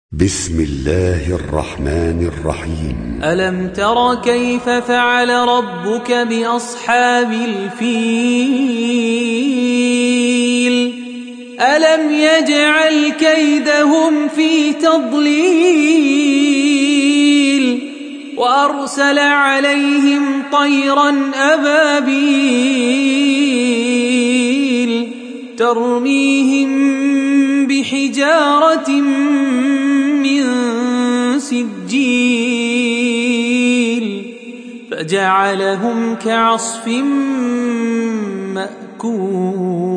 بسم الله الرحمن الرحيم. ألم تر كيف فعل ربك بأصحاب الفيل ألم يجعل كيدهم في تضليل وأرسل عليهم طيرا أبابيل ترميهم بحجارة من سجيل فجعلهم كعصف مأكول.